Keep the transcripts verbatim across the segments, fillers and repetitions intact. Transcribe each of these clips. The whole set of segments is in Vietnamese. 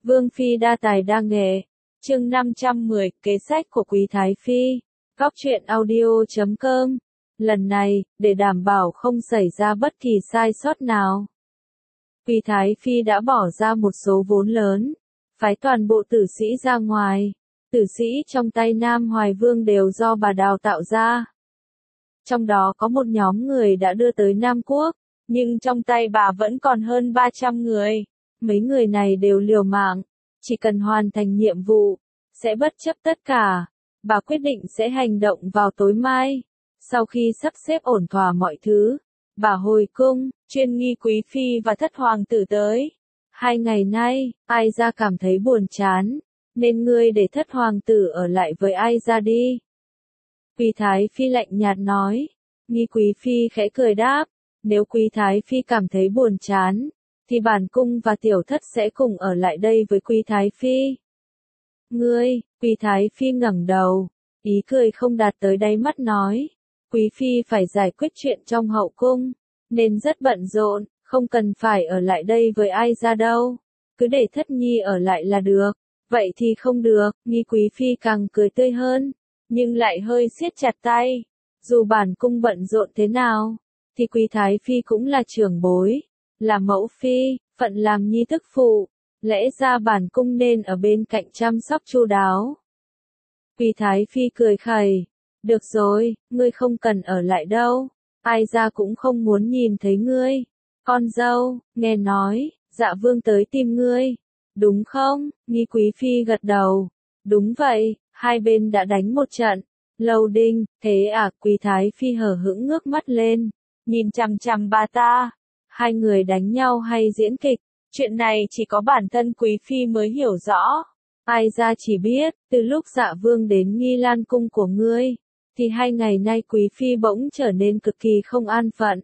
Vương phi đa tài đa nghệ. Chương năm trăm mười, kế sách của Quý Thái phi. Góc truyện audio chấm com. Lần này, để đảm bảo không xảy ra bất kỳ sai sót nào, Quý Thái phi đã bỏ ra một số vốn lớn, phái toàn bộ tử sĩ ra ngoài. Tử sĩ trong tay Nam Hoài Vương đều do bà đào tạo ra. Trong đó có một nhóm người đã đưa tới Nam Quốc, nhưng trong tay bà vẫn còn hơn ba trăm người. Mấy người này đều liều mạng, chỉ cần hoàn thành nhiệm vụ, sẽ bất chấp tất cả. Bà quyết định sẽ hành động vào tối mai. Sau khi sắp xếp ổn thỏa mọi thứ, bà hồi cung, chuyên nghi quý phi và thất hoàng tử tới. Hai ngày nay, Ai Gia cảm thấy buồn chán, nên ngươi để thất hoàng tử ở lại với Ai Gia đi. Quý Thái phi lạnh nhạt nói. Nghi quý phi khẽ cười đáp, nếu Quý Thái phi cảm thấy buồn chán, thì bản cung và tiểu thất sẽ cùng ở lại đây với Quý Thái phi. Ngươi, Quý Thái phi ngẩng đầu, ý cười không đạt tới đáy mắt nói, Quý phi phải giải quyết chuyện trong hậu cung, nên rất bận rộn, không cần phải ở lại đây với Ai Gia đâu, cứ để thất nhi ở lại là được. Vậy thì không được, Nghi quý phi càng cười tươi hơn, nhưng lại hơi siết chặt tay. Dù bản cung bận rộn thế nào, thì Quý Thái phi cũng là trưởng bối, là mẫu phi, phận làm nhi tức phụ, lẽ ra bản cung nên ở bên cạnh chăm sóc chu đáo. Quý Thái phi cười khẩy, được rồi, ngươi không cần ở lại đâu, Ai Gia cũng không muốn nhìn thấy ngươi. Con dâu, nghe nói, Dạ Vương tới tìm ngươi, đúng không? Nghi quý phi gật đầu, đúng vậy, hai bên đã đánh một trận. Lâu Đinh, thế à? Quý Thái phi hờ hững ngước mắt lên, nhìn chằm chằm bà ta. Hai người đánh nhau hay diễn kịch, chuyện này chỉ có bản thân quý phi mới hiểu rõ. Ai Gia chỉ biết, từ lúc Dạ Vương đến Nghi Lan cung của ngươi, thì hai ngày nay quý phi bỗng trở nên cực kỳ không an phận.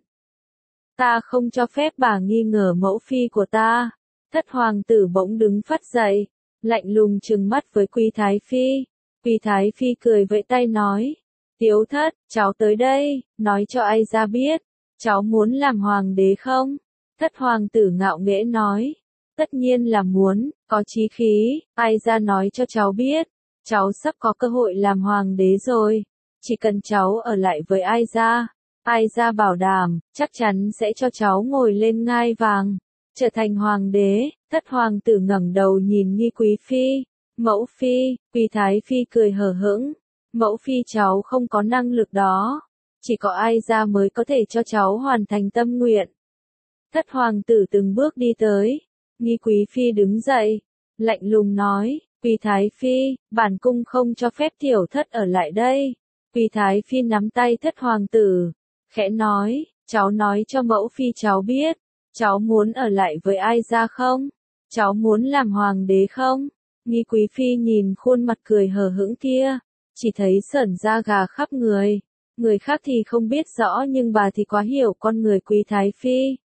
Ta không cho phép bà nghi ngờ mẫu phi của ta. Thất hoàng tử bỗng đứng phắt dậy, lạnh lùng trừng mắt với Quý Thái phi. Quý Thái phi cười vẫy tay nói, Tiếu thất, cháu tới đây, nói cho Ai Gia biết, cháu muốn làm hoàng đế không? Thất hoàng tử ngạo nghễ nói, tất nhiên là muốn, có chí khí. Ai Gia nói cho cháu biết, cháu sắp có cơ hội làm hoàng đế rồi, chỉ cần cháu ở lại với Ai Gia, Ai Gia bảo đảm, chắc chắn sẽ cho cháu ngồi lên ngai vàng, trở thành hoàng đế. Thất hoàng tử ngẩng đầu nhìn Nghi quý phi, mẫu phi. Quý Thái phi cười hờ hững, mẫu phi cháu không có năng lực đó, chỉ có Ai Gia mới có thể cho cháu hoàn thành tâm nguyện. Thất hoàng tử từng bước đi tới, Nghi quý phi đứng dậy, lạnh lùng nói, Quý Thái phi, bản cung không cho phép tiểu thất ở lại đây. Quý Thái phi nắm tay thất hoàng tử, khẽ nói, cháu nói cho mẫu phi cháu biết, cháu muốn ở lại với Ai Gia không? Cháu muốn làm hoàng đế không? Nghi quý phi nhìn khuôn mặt cười hờ hững kia, chỉ thấy sởn da gà khắp người. Người khác thì không biết rõ nhưng bà thì quá hiểu con người Quý Thái phi.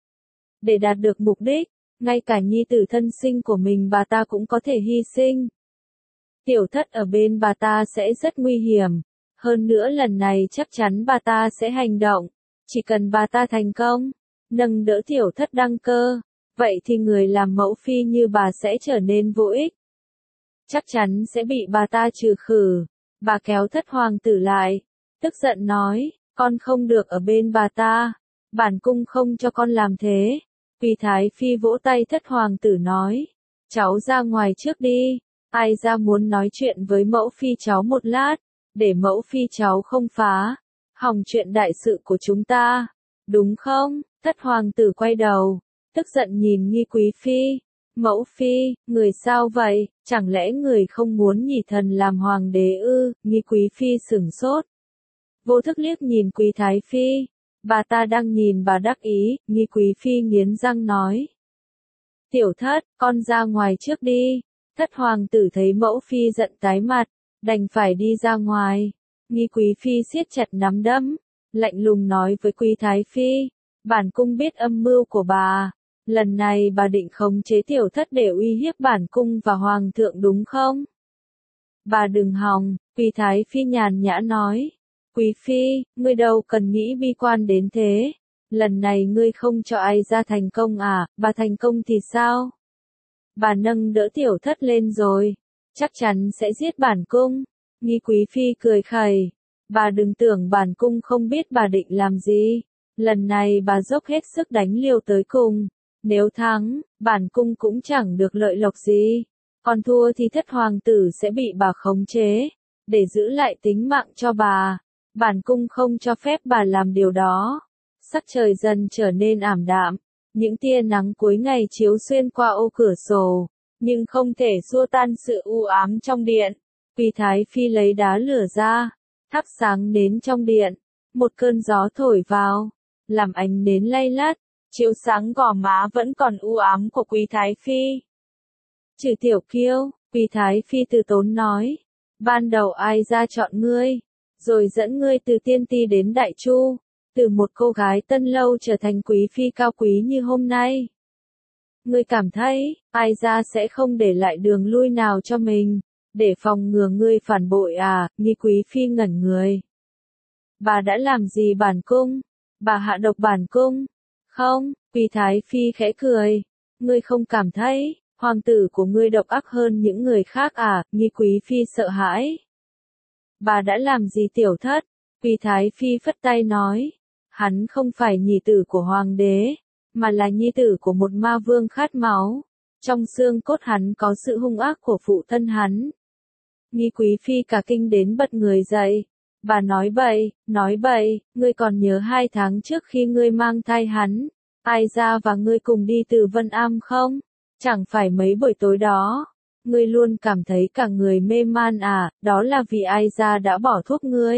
Để đạt được mục đích, ngay cả nhi tử thân sinh của mình bà ta cũng có thể hy sinh. Tiểu thất ở bên bà ta sẽ rất nguy hiểm. Hơn nữa lần này chắc chắn bà ta sẽ hành động. Chỉ cần bà ta thành công, nâng đỡ tiểu thất đăng cơ, vậy thì người làm mẫu phi như bà sẽ trở nên vô ích. Chắc chắn sẽ bị bà ta trừ khử. Bà kéo thất hoàng tử lại, tức giận nói, con không được ở bên bà ta, bản cung không cho con làm thế. Quý Thái phi vỗ tay thất hoàng tử nói, cháu ra ngoài trước đi, Ai Gia muốn nói chuyện với mẫu phi cháu một lát, để mẫu phi cháu không phá hỏng chuyện đại sự của chúng ta, đúng không? Thất hoàng tử quay đầu, tức giận nhìn Nghi quý phi, mẫu phi, người sao vậy, chẳng lẽ người không muốn nhị thần làm hoàng đế ư? Nghi quý phi sửng sốt, vô thức liếc nhìn Quý Thái phi, bà ta đang nhìn bà đắc ý. Nghi quý phi nghiến răng nói, tiểu thất, con ra ngoài trước đi. Thất hoàng tử thấy mẫu phi giận tái mặt, đành phải đi ra ngoài. Nghi quý phi siết chặt nắm đấm, lạnh lùng nói với Quý Thái phi, bản cung biết âm mưu của bà, lần này bà định khống chế tiểu thất để uy hiếp bản cung và hoàng thượng đúng không? Bà đừng hòng. Quý Thái phi nhàn nhã nói, Quý phi, ngươi đâu cần nghĩ bi quan đến thế, lần này ngươi không cho Ai Gia thành công à, bà thành công thì sao? bà nâng đỡ tiểu thất lên rồi, chắc chắn sẽ giết bản cung. Nghi Quý Phi cười khẩy, bà đừng tưởng bản cung không biết bà định làm gì, lần này bà dốc hết sức đánh liều tới cùng, nếu thắng, bản cung cũng chẳng được lợi lộc gì, còn thua thì thất hoàng tử sẽ bị bà khống chế, để giữ lại tính mạng cho bà, bản cung không cho phép bà làm điều đó. Sắc trời dần trở nên ảm đạm, những tia nắng cuối ngày chiếu xuyên qua ô cửa sổ, nhưng không thể xua tan sự u ám trong điện. Quý Thái Phi lấy đá lửa ra, thắp sáng nến trong điện, một cơn gió thổi vào, làm ánh nến lay lắt, chiếu sáng gò má vẫn còn u ám của Quý Thái Phi. Trừ tiểu kiêu, Quý Thái Phi từ tốn nói, ban đầu ai ra chọn ngươi, rồi dẫn ngươi từ tiên ti đến đại chu, từ một cô gái tân lâu trở thành quý phi cao quý như hôm nay. Ngươi cảm thấy, ai ra sẽ không để lại đường lui nào cho mình, để phòng ngừa ngươi phản bội à? Nghi Quý Phi ngẩn người. Bà đã làm gì bản cung? Bà hạ độc bản cung? Không, Quý Thái Phi khẽ cười. Ngươi không cảm thấy, hoàng tử của ngươi độc ác hơn những người khác à? Nghi Quý Phi sợ hãi. Bà đã làm gì tiểu thất? Quý Thái Phi phất tay nói. Hắn không phải nhi tử của hoàng đế, mà là nhi tử của một ma vương khát máu. Trong xương cốt hắn có sự hung ác của phụ thân hắn. Nghi Quý Phi cả kinh đến bật người dậy. Bà nói bậy, nói bậy, ngươi còn nhớ hai tháng trước khi ngươi mang thai hắn, ai ra và ngươi cùng đi từ Vân Am không? Chẳng phải mấy buổi tối đó, ngươi luôn cảm thấy cả người mê man à, đó là vì ai ra đã bỏ thuốc ngươi.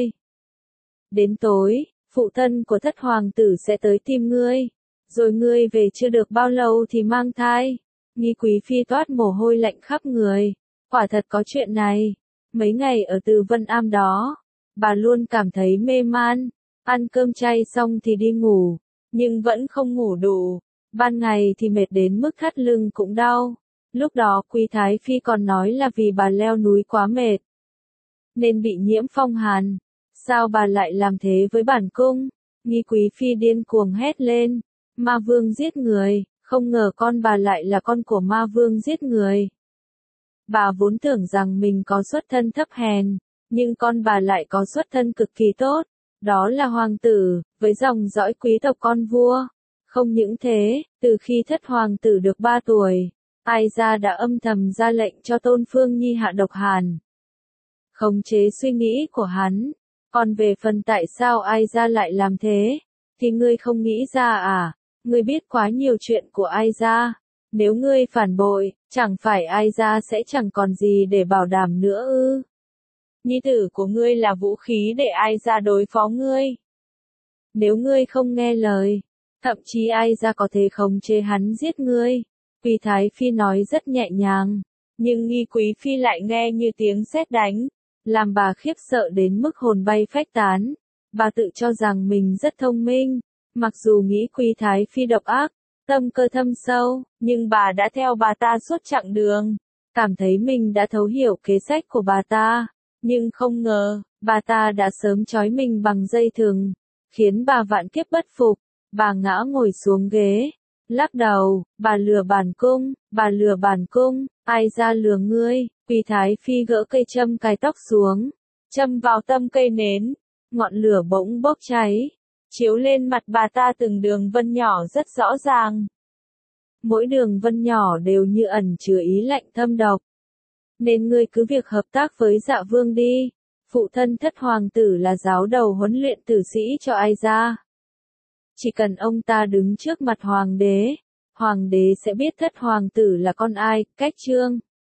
Đến tối, phụ thân của thất hoàng tử sẽ tới tìm ngươi, rồi ngươi về chưa được bao lâu thì mang thai. Nghi Quý Phi toát mồ hôi lạnh khắp người, quả thật có chuyện này. Mấy ngày ở từ Vân Am đó, bà luôn cảm thấy mê man, ăn cơm chay xong thì đi ngủ, nhưng vẫn không ngủ đủ, ban ngày thì mệt đến mức thắt lưng cũng đau. Lúc đó Quý Thái Phi còn nói là vì bà leo núi quá mệt, nên bị nhiễm phong hàn. Sao bà lại làm thế với bản cung? Nghi Quý Phi điên cuồng hét lên, ma vương giết người, không ngờ con bà lại là con của ma vương giết người. Bà vốn tưởng rằng mình có xuất thân thấp hèn, nhưng con bà lại có xuất thân cực kỳ tốt, đó là hoàng tử, với dòng dõi quý tộc con vua. Không những thế, từ khi thất hoàng tử được ba tuổi, ai ra đã âm thầm ra lệnh cho Tôn Phương Nhi hạ độc hàn, khống chế suy nghĩ của hắn. Còn về phần tại sao ai ra lại làm thế, thì ngươi không nghĩ ra à? Ngươi biết quá nhiều chuyện của ai ra. Nếu ngươi phản bội, chẳng phải ai ra sẽ chẳng còn gì để bảo đảm nữa ư? Nhi tử của ngươi là vũ khí để ai ra đối phó ngươi. Nếu ngươi không nghe lời, thậm chí ai ra có thể khống chế hắn giết ngươi. Quý Thái Phi nói rất nhẹ nhàng, nhưng Nghi Quý Phi lại nghe như tiếng sét đánh, làm bà khiếp sợ đến mức hồn bay phách tán. Bà tự cho rằng mình rất thông minh, mặc dù nghĩ Quý Thái Phi độc ác, tâm cơ thâm sâu, nhưng bà đã theo bà ta suốt chặng đường, cảm thấy mình đã thấu hiểu kế sách của bà ta, nhưng không ngờ, bà ta đã sớm trói mình bằng dây thừng, khiến bà vạn kiếp bất phục. Bà ngã ngồi xuống ghế, lắc đầu, bà lừa bản cung, bà lừa bản cung, ai ra lừa ngươi? Quý Thái Phi gỡ cây châm cài tóc xuống, châm vào tâm cây nến, ngọn lửa bỗng bốc cháy, chiếu lên mặt bà ta từng đường vân nhỏ rất rõ ràng. Mỗi đường vân nhỏ đều như ẩn chứa ý lạnh thâm độc. Nên ngươi cứ việc hợp tác với Dạ Vương đi. Phụ thân thất hoàng tử là giáo đầu huấn luyện tử sĩ cho ai ra. Chỉ cần ông ta đứng trước mặt hoàng đế, hoàng đế sẽ biết thất hoàng tử là con ai. Cách chương